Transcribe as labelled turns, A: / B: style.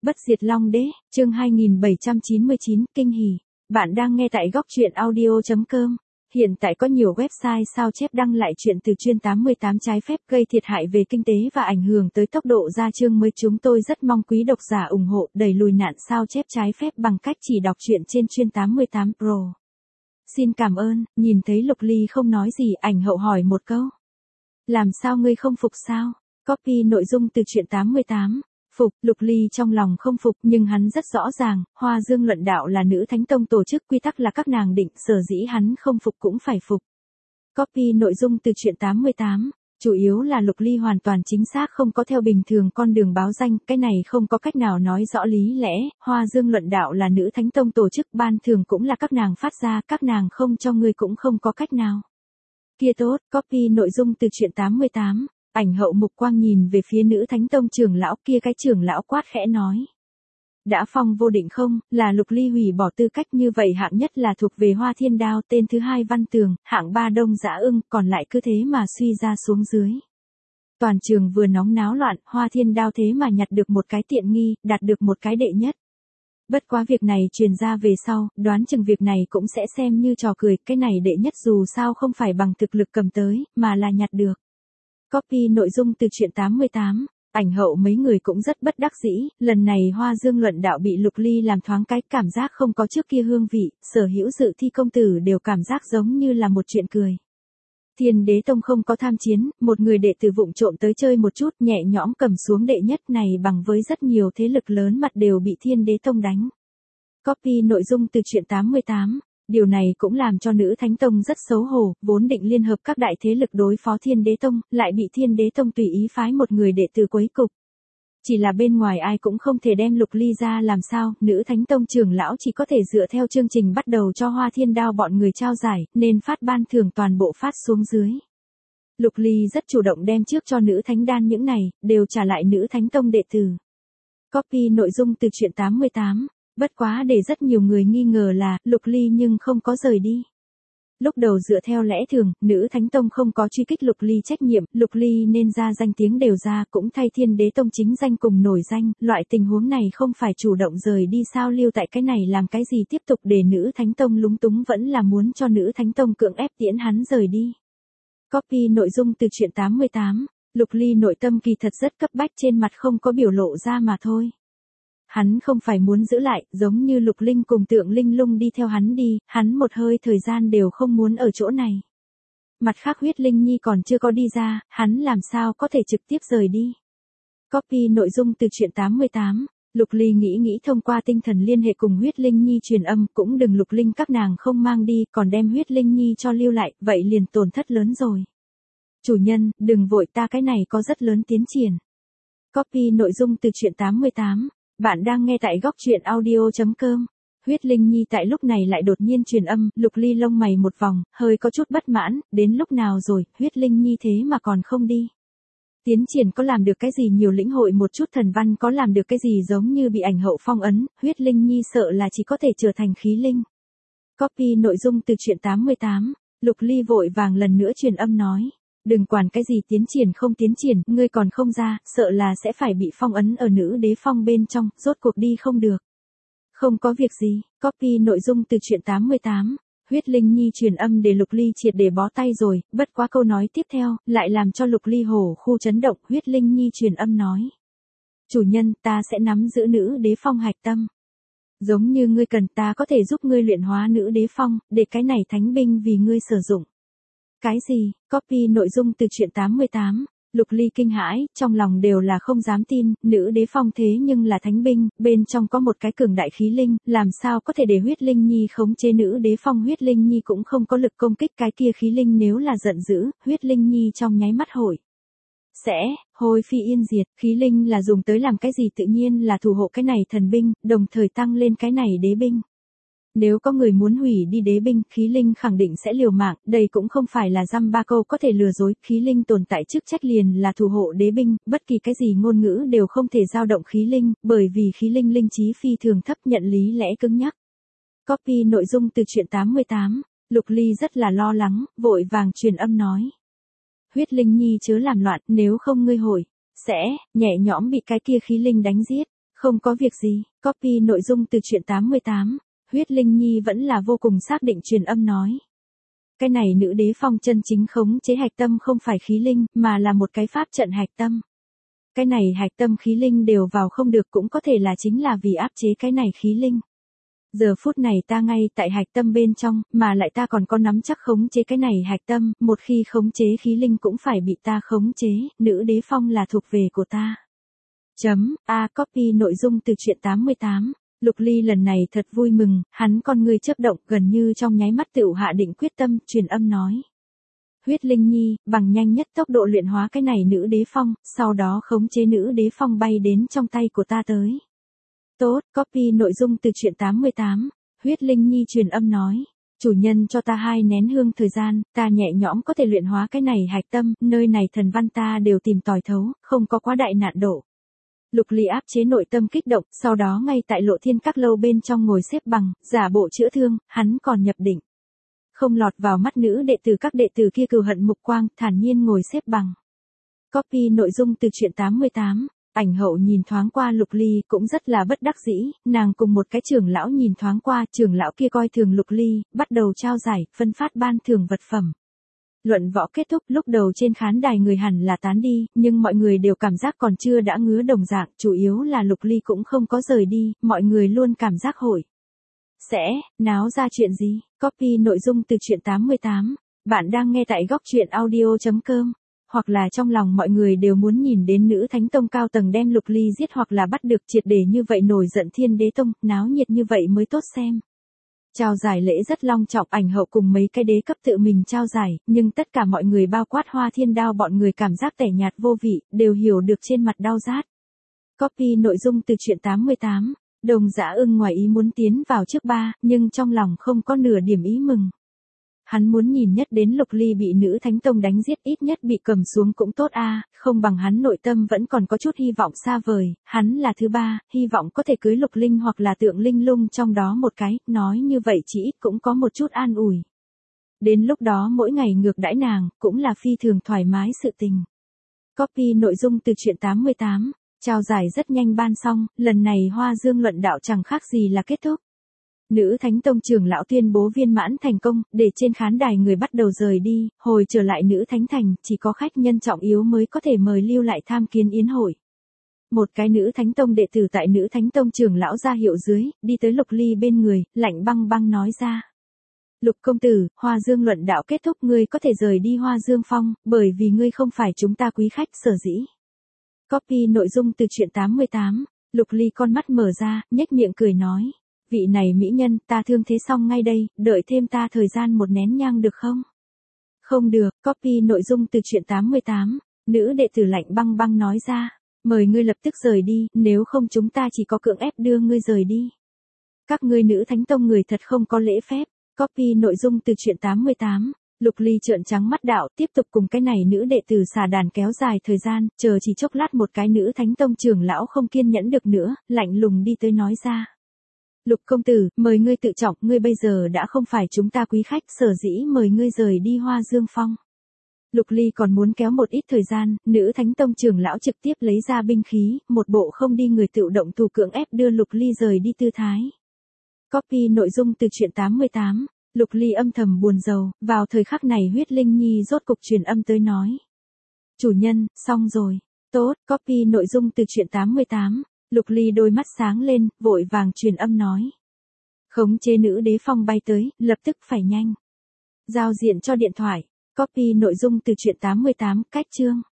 A: Bất diệt Long Đế, chương 2799, kinh hỉ. Bạn đang nghe tại góc truyện audio.com. Hiện tại có nhiều website sao chép đăng lại chuyện từ chuyên 88 trái phép gây thiệt hại về kinh tế và ảnh hưởng tới tốc độ ra chương mới. Chúng tôi rất mong quý độc giả ủng hộ đẩy lùi nạn sao chép trái phép bằng cách chỉ đọc truyện trên chuyên 88 Pro. Xin cảm ơn. Nhìn thấy Lục Ly không nói gì, ảnh hậu hỏi một câu. Làm sao ngươi không phục sao? Copy nội dung từ truyện 88. Phục, Lục Ly trong lòng không phục nhưng hắn rất rõ ràng, Hoa Dương luận đạo là nữ thánh tông tổ chức, quy tắc là các nàng định, sở dĩ hắn không phục cũng phải phục. Copy nội dung từ truyện 88. Chủ yếu là Lục Ly hoàn toàn chính xác không có theo bình thường con đường báo danh, cái này không có cách nào nói rõ lý lẽ, Hoa Dương luận đạo là nữ thánh tông tổ chức, ban thưởng cũng là các nàng phát ra, các nàng không cho ngươi cũng không có cách nào. Kia tốt, copy nội dung từ truyện 88. Ảnh hậu mục quang nhìn về phía nữ thánh tông trưởng lão kia, cái trưởng lão quát khẽ nói. Đã phong vô định không, là Lục Ly hủy bỏ tư cách, như vậy hạng nhất là thuộc về Hoa Thiên Đao, tên thứ hai Văn Tường, hạng ba Đông Dã Ưng, còn lại cứ thế mà suy ra xuống dưới. Toàn trường vừa nóng náo loạn, Hoa Thiên Đao thế mà nhặt được một cái tiện nghi, đạt được một cái đệ nhất. Bất quá việc này truyền ra về sau, đoán chừng việc này cũng sẽ xem như trò cười, cái này đệ nhất dù sao không phải bằng thực lực cầm tới, mà là nhặt được. Copy nội dung từ truyện 88. Ảnh hậu mấy người cũng rất bất đắc dĩ, lần này Hoa Dương luận đạo bị Lục Ly làm thoáng cái, cảm giác không có trước kia hương vị, sở hữu dự thi công tử đều cảm giác giống như là một chuyện cười. Thiên Đế Tông không có tham chiến, một người đệ tử vụng trộm tới chơi một chút, nhẹ nhõm cầm xuống đệ nhất này, bằng với rất nhiều thế lực lớn mặt đều bị Thiên Đế Tông đánh. Copy nội dung từ truyện 88. Điều này cũng làm cho nữ thánh tông rất xấu hổ, vốn định liên hợp các đại thế lực đối phó Thiên Đế Tông, lại bị Thiên Đế Tông tùy ý phái một người đệ tử quấy cục. Chỉ là bên ngoài ai cũng không thể đem Lục Ly ra làm sao, nữ thánh tông trưởng lão chỉ có thể dựa theo chương trình bắt đầu cho Hoa Thiên Đao bọn người trao giải, nên phát ban thưởng toàn bộ phát xuống dưới. Lục Ly rất chủ động đem trước cho nữ thánh đan những này, đều trả lại nữ thánh tông đệ tử. Copy nội dung từ truyện 88. Bất quá để rất nhiều người nghi ngờ là, Lục Ly nhưng không có rời đi. Lúc đầu dựa theo lẽ thường, nữ thánh tông không có truy kích Lục Ly trách nhiệm, Lục Ly nên ra danh tiếng đều ra, cũng thay Thiên Đế Tông chính danh cùng nổi danh, loại tình huống này không phải chủ động rời đi sao, lưu tại cái này làm cái gì tiếp tục để nữ thánh tông lúng túng, vẫn là muốn cho nữ thánh tông cưỡng ép tiễn hắn rời đi. Copy nội dung từ truyện 88. Lục Ly nội tâm kỳ thật rất cấp bách, trên mặt không có biểu lộ ra mà thôi. Hắn không phải muốn giữ lại, giống như Lục Linh cùng Tượng Linh Lung đi theo hắn đi, hắn một hơi thời gian đều không muốn ở chỗ này. Mặt khác Huyết Linh Nhi còn chưa có đi ra, hắn làm sao có thể trực tiếp rời đi. Copy nội dung từ truyện 88. Lục Ly nghĩ thông qua tinh thần liên hệ cùng Huyết Linh Nhi truyền âm, cũng đừng Lục Linh các nàng không mang đi, còn đem Huyết Linh Nhi cho lưu lại, vậy liền tổn thất lớn rồi. Chủ nhân, đừng vội, ta cái này có rất lớn tiến triển. Copy nội dung từ truyện 88. Bạn đang nghe tại góc truyện audio.com. Huyết Linh Nhi tại lúc này lại đột nhiên truyền âm, Lục Ly lông mày một vòng, hơi có chút bất mãn, đến lúc nào rồi, Huyết Linh Nhi thế mà còn không đi. Tiến triển có làm được cái gì, nhiều lĩnh hội một chút thần văn có làm được cái gì, giống như bị ảnh hậu phong ấn, Huyết Linh Nhi sợ là chỉ có thể trở thành khí linh. Copy nội dung từ truyện 88. Lục Ly vội vàng lần nữa truyền âm nói. Đừng quản cái gì tiến triển không tiến triển, ngươi còn không ra, sợ là sẽ phải bị phong ấn ở nữ đế phong bên trong, rốt cuộc đi không được. Không có việc gì, copy nội dung từ truyện 88. Huyết Linh Nhi truyền âm để Lục Ly triệt để bó tay rồi, bất quá câu nói tiếp theo, lại làm cho Lục Ly hổ khu chấn động. Huyết Linh Nhi truyền âm nói. Chủ nhân, ta sẽ nắm giữ nữ đế phong hạch tâm. Giống như ngươi cần, ta có thể giúp ngươi luyện hóa nữ đế phong, để cái này thánh binh vì ngươi sử dụng. Cái gì? Copy nội dung từ truyện 88. Lục Ly kinh hãi, trong lòng đều là không dám tin, nữ đế phong thế nhưng là thánh binh, bên trong có một cái cường đại khí linh, làm sao có thể để Huyết Linh Nhi khống chế nữ đế phong. Huyết Linh Nhi cũng không có lực công kích cái kia khí linh, nếu là giận dữ, Huyết Linh Nhi trong nháy mắt hội sẽ hôi phi yên diệt. Khí linh là dùng tới làm cái gì, tự nhiên là thủ hộ cái này thần binh, đồng thời tăng lên cái này đế binh. Nếu có người muốn hủy đi đế binh, khí linh khẳng định sẽ liều mạng, đây cũng không phải là dăm ba câu có thể lừa dối, khí linh tồn tại chức trách liền là thủ hộ đế binh, bất kỳ cái gì ngôn ngữ đều không thể dao động khí linh, bởi vì khí linh linh trí phi thường thấp, nhận lý lẽ cứng nhắc. Copy nội dung từ truyện 88. Lục Ly rất là lo lắng, vội vàng truyền âm nói. Huyết Linh Nhi chớ làm loạn, nếu không ngươi sẽ nhẹ nhõm bị cái kia khí linh đánh giết. Không có việc gì, copy nội dung từ truyện 88. Huyết Linh Nhi vẫn là vô cùng xác định truyền âm nói. Cái này nữ đế phong chân chính khống chế hạch tâm không phải khí linh, mà là một cái pháp trận hạch tâm. Cái này hạch tâm khí linh đều vào không được cũng có thể là chính là vì áp chế cái này khí linh. Giờ phút này ta ngay tại hạch tâm bên trong, mà lại ta còn có nắm chắc khống chế cái này hạch tâm, một khi khống chế khí linh cũng phải bị ta khống chế, nữ đế phong là thuộc về của ta. Copy nội dung từ truyện 88. Lục Ly lần này thật vui mừng, hắn con ngươi chớp động gần như trong nháy mắt tựu hạ định quyết tâm, truyền âm nói. Huyết Linh Nhi, bằng nhanh nhất tốc độ luyện hóa cái này nữ đế phong, sau đó khống chế nữ đế phong bay đến trong tay của ta tới. Tốt, copy nội dung từ truyện 88. Huyết Linh Nhi truyền âm nói. Chủ nhân cho ta 2 nén hương thời gian, ta nhẹ nhõm có thể luyện hóa cái này hạch tâm, nơi này thần văn ta đều tìm tòi thấu, không có quá đại nạn độ. Lục Ly áp chế nội tâm kích động, sau đó ngay tại Lộ Thiên Các lâu bên trong ngồi xếp bằng, giả bộ chữa thương, hắn còn nhập định. Không lọt vào mắt nữ đệ tử các đệ tử kia cừu hận mục quang, thản nhiên ngồi xếp bằng. Copy nội dung từ truyện 88. Ảnh hậu nhìn thoáng qua Lục Ly cũng rất là bất đắc dĩ, nàng cùng một cái trưởng lão nhìn thoáng qua, trưởng lão kia coi thường Lục Ly, bắt đầu trao giải, phân phát ban thưởng vật phẩm. Luận võ kết thúc, lúc đầu trên khán đài người hẳn là tán đi, nhưng mọi người đều cảm giác còn chưa đã ngứa đồng dạng, chủ yếu là Lục Ly cũng không có rời đi, mọi người luôn cảm giác hội. Sẽ, náo ra chuyện gì? Copy nội dung từ truyện 88. Bạn đang nghe tại góc truyện audio.com. Hoặc là trong lòng mọi người đều muốn nhìn đến nữ thánh tông cao tầng đem Lục Ly giết hoặc là bắt được triệt để như vậy nổi giận Thiên Đế Tông, náo nhiệt như vậy mới tốt xem. Trao giải lễ rất long trọng, ảnh hậu cùng mấy cái đế cấp tự mình trao giải, nhưng tất cả mọi người bao quát Hoa Thiên Đao bọn người cảm giác tẻ nhạt vô vị, đều hiểu được trên mặt đau rát. Copy nội dung từ truyện 88. Đồng Dã Ưng ngoài ý muốn tiến vào trước 3, nhưng trong lòng không có nửa điểm ý mừng. Hắn muốn nhìn nhất đến Lục Ly bị nữ thánh tông đánh giết, ít nhất bị cầm xuống cũng tốt a, không bằng hắn nội tâm vẫn còn có chút hy vọng xa vời, hắn là thứ 3, hy vọng có thể cưới Lục Linh hoặc là Tượng Linh Lung trong đó một cái, nói như vậy chỉ ít cũng có một chút an ủi. Đến lúc đó mỗi ngày ngược đãi nàng, cũng là phi thường thoải mái sự tình. Copy nội dung từ truyện 88. Trao giải rất nhanh ban xong, lần này Hoa Dương luận đạo chẳng khác gì là kết thúc. Nữ Thánh Tông trưởng lão tuyên bố viên mãn thành công, để trên khán đài người bắt đầu rời đi, hồi trở lại Nữ Thánh Thành, chỉ có khách nhân trọng yếu mới có thể mời lưu lại tham kiến yến hội. Một cái Nữ Thánh Tông đệ tử tại Nữ Thánh Tông trưởng lão ra hiệu dưới, đi tới Lục Ly bên người, lạnh băng băng nói ra. Lục công tử, Hoa Dương luận đạo kết thúc, ngươi có thể rời đi Hoa Dương Phong, bởi vì ngươi không phải chúng ta quý khách sở dĩ. Copy nội dung từ truyện 88. Lục Ly con mắt mở ra, nhếch miệng cười nói. Vị này mỹ nhân, ta thương thế xong ngay đây, đợi thêm ta thời gian 1 nén nhang được không? Không được, copy nội dung từ truyện 88. Nữ đệ tử lạnh băng băng nói ra. Mời ngươi lập tức rời đi, nếu không chúng ta chỉ có cưỡng ép đưa ngươi rời đi. Các ngươi Nữ Thánh Tông người thật không có lễ phép. Copy nội dung từ truyện 88. Lục Ly trợn trắng mắt đạo, tiếp tục cùng cái này nữ đệ tử xà đàn kéo dài thời gian, chờ chỉ chốc lát một cái Nữ Thánh Tông trưởng lão không kiên nhẫn được nữa, lạnh lùng đi tới nói ra. Lục công tử, mời ngươi tự trọng, ngươi bây giờ đã không phải chúng ta quý khách, sở dĩ mời ngươi rời đi Hoa Dương Phong. Lục Ly còn muốn kéo một ít thời gian, Nữ Thánh Tông trưởng lão trực tiếp lấy ra binh khí, một bộ không đi người tự động thủ cưỡng ép đưa Lục Ly rời đi tư thái. Copy nội dung từ truyện 88. Lục Ly âm thầm buồn rầu, vào thời khắc này Huyết Linh Nhi rốt cục truyền âm tới nói. Chủ nhân, xong rồi. Tốt, copy nội dung từ truyện 88. Lục Ly đôi mắt sáng lên, vội vàng truyền âm nói. Khống chế nữ đế phong bay tới, lập tức phải nhanh. Giao diện cho điện thoại. Copy nội dung từ truyện 88, cách chương.